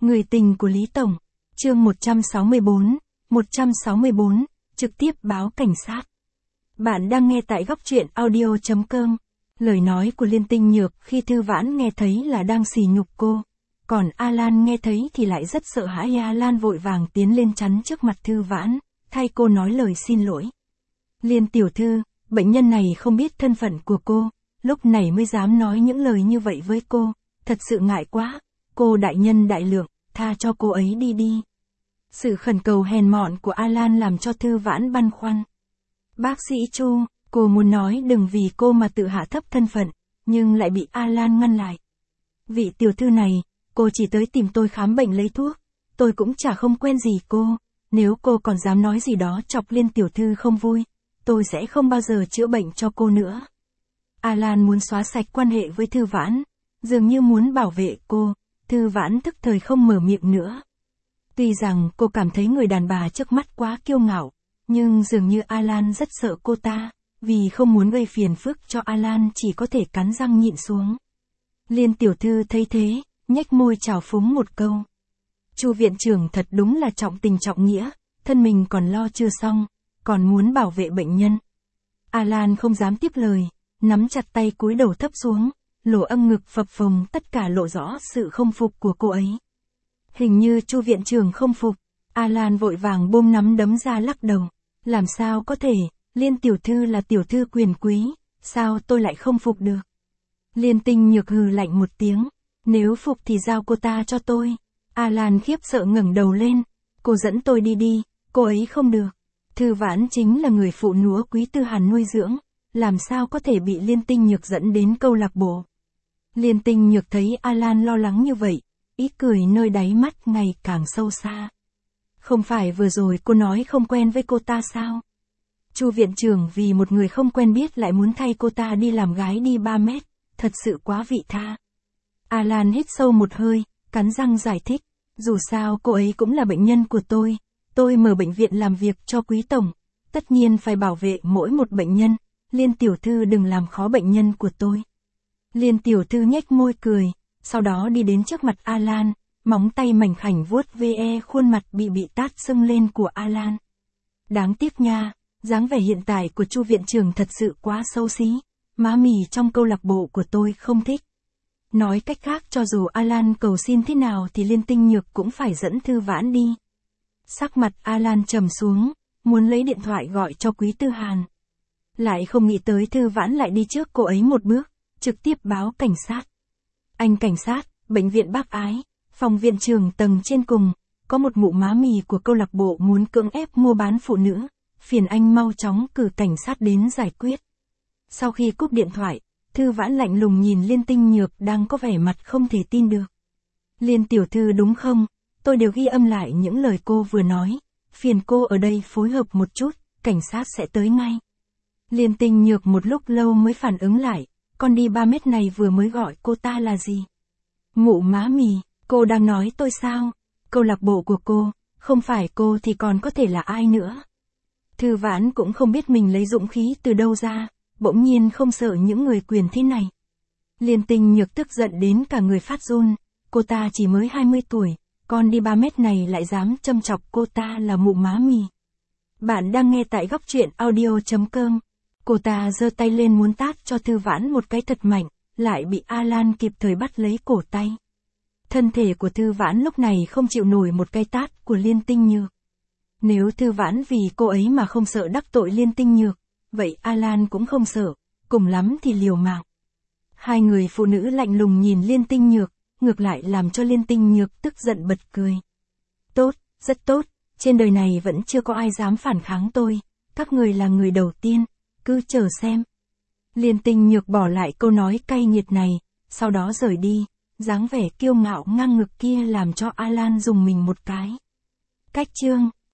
Người tình của Lý Tổng. Chương 164, trực tiếp báo cảnh sát. Bạn đang nghe tại góc truyện audio.com. Lời nói của Liên Tinh Nhược khi Thư Vãn nghe thấy là đang sỉ nhục cô. Còn Alan nghe thấy thì lại rất sợ hãi. Alan vội vàng tiến lên chắn trước mặt Thư Vãn, thay cô nói lời xin lỗi. Liên tiểu thư, bệnh nhân này không biết thân phận của cô, lúc này mới dám nói những lời như vậy với cô, thật sự ngại quá, cô đại nhân đại lượng, tha cho cô ấy đi. Sự khẩn cầu hèn mọn của Alan làm cho Thư Vãn băn khoăn. Bác sĩ Chu, cô muốn nói đừng vì cô mà tự hạ thấp thân phận, nhưng lại bị Alan ngăn lại. Vị tiểu thư này, cô chỉ tới tìm tôi khám bệnh lấy thuốc, tôi cũng chả không quen gì cô, nếu cô còn dám nói gì đó chọc Liên tiểu thư không vui, tôi sẽ không bao giờ chữa bệnh cho cô nữa. Alan muốn xóa sạch quan hệ với Thư Vãn, dường như muốn bảo vệ cô, Thư Vãn tức thời không mở miệng nữa. Tuy rằng cô cảm thấy người đàn bà trước mắt quá kiêu ngạo, nhưng dường như Alan rất sợ cô ta, vì không muốn gây phiền phức cho Alan chỉ có thể cắn răng nhịn xuống. Liên tiểu thư thấy thế, nhếch môi trào phúng một câu. Chu viện trưởng thật đúng là trọng tình trọng nghĩa, thân mình còn lo chưa xong, còn muốn bảo vệ bệnh nhân. Alan không dám tiếp lời, nắm chặt tay cúi đầu thấp xuống, lỗ âm ngực phập phồng tất cả lộ rõ sự không phục của cô ấy. Hình như Chu viện trưởng không phục, Alan vội vàng buông nắm đấm ra lắc đầu. Làm sao có thể, Liên tiểu thư là tiểu thư quyền quý, sao tôi lại không phục được? Liên Tinh Nhược hừ lạnh một tiếng, nếu phục thì giao cô ta cho tôi. Alan khiếp sợ ngẩng đầu lên, cô dẫn tôi đi, cô ấy không được. Thư Vãn chính là người phụ nữ Quý Tư Hàn nuôi dưỡng, làm sao có thể bị Liên Tinh Nhược dẫn đến câu lạc bộ. Liên Tinh Nhược thấy Alan lo lắng như vậy, ý cười nơi đáy mắt ngày càng sâu xa. Không phải vừa rồi cô nói không quen với cô ta sao? Chu viện trưởng vì một người không quen biết lại muốn thay cô ta đi làm gái đi 3 mét, thật sự quá vị tha. Alan hít sâu một hơi, cắn răng giải thích, dù sao cô ấy cũng là bệnh nhân của tôi mở bệnh viện làm việc cho Quý tổng, tất nhiên phải bảo vệ mỗi một bệnh nhân, Liên tiểu thư đừng làm khó bệnh nhân của tôi. Liên tiểu thư nhếch môi cười, sau đó đi đến trước mặt Alan, móng tay mảnh khảnh vuốt ve khuôn mặt bị tát sưng lên của Alan. Đáng tiếc nha, dáng vẻ hiện tại của Chu viện trưởng thật sự quá xấu xí, má mì trong câu lạc bộ của tôi không thích. Nói cách khác cho dù Alan cầu xin thế nào thì Liên Tinh Nhược cũng phải dẫn Thư Vãn đi. Sắc mặt Alan trầm xuống, muốn lấy điện thoại gọi cho Quý Tư Hàn. Lại không nghĩ tới Thư Vãn lại đi trước cô ấy một bước, trực tiếp báo cảnh sát. Anh cảnh sát, bệnh viện Bác Ái, phòng viện trưởng tầng trên cùng, có một mụ má mì của câu lạc bộ muốn cưỡng ép mua bán phụ nữ, phiền anh mau chóng cử cảnh sát đến giải quyết. Sau khi cúp điện thoại, Thư Vãn lạnh lùng nhìn Liên Tinh Nhược đang có vẻ mặt không thể tin được. Liên tiểu thư đúng không? Tôi đều ghi âm lại những lời cô vừa nói, phiền cô ở đây phối hợp một chút, cảnh sát sẽ tới ngay. Liên Tinh Nhược một lúc lâu mới phản ứng lại, con đi 3 mét này vừa mới gọi cô ta là gì? Mụ má mì, cô đang nói tôi sao? Câu lạc bộ của cô, không phải cô thì còn có thể là ai nữa? Thư Vãn cũng không biết mình lấy dũng khí từ đâu ra, bỗng nhiên không sợ những người quyền thế này. Liên Tinh Nhược tức giận đến cả người phát run, cô ta chỉ mới 20 tuổi, con đi 3 mét này lại dám châm chọc cô ta là mụ má mì. Bạn đang nghe tại góc truyện audio.com. Cô ta giơ tay lên muốn tát cho Thư Vãn một cái thật mạnh, lại bị Alan kịp thời bắt lấy cổ tay. Thân thể của Thư Vãn lúc này không chịu nổi một cái tát của Liên Tinh Nhược. Nếu Thư Vãn vì cô ấy mà không sợ đắc tội Liên Tinh Nhược, vậy Alan cũng không sợ, cùng lắm thì liều mạng. Hai người phụ nữ lạnh lùng nhìn Liên Tinh Nhược, ngược lại làm cho Liên Tinh Nhược tức giận bật cười. Tốt, rất tốt, trên đời này vẫn chưa có ai dám phản kháng tôi, các người là người đầu tiên, cứ chờ xem. Liên Tinh Nhược bỏ lại câu nói cay nghiệt này, sau đó rời đi, dáng vẻ kiêu ngạo ngang ngực kia làm cho Alan rùng mình một cái. Cách chương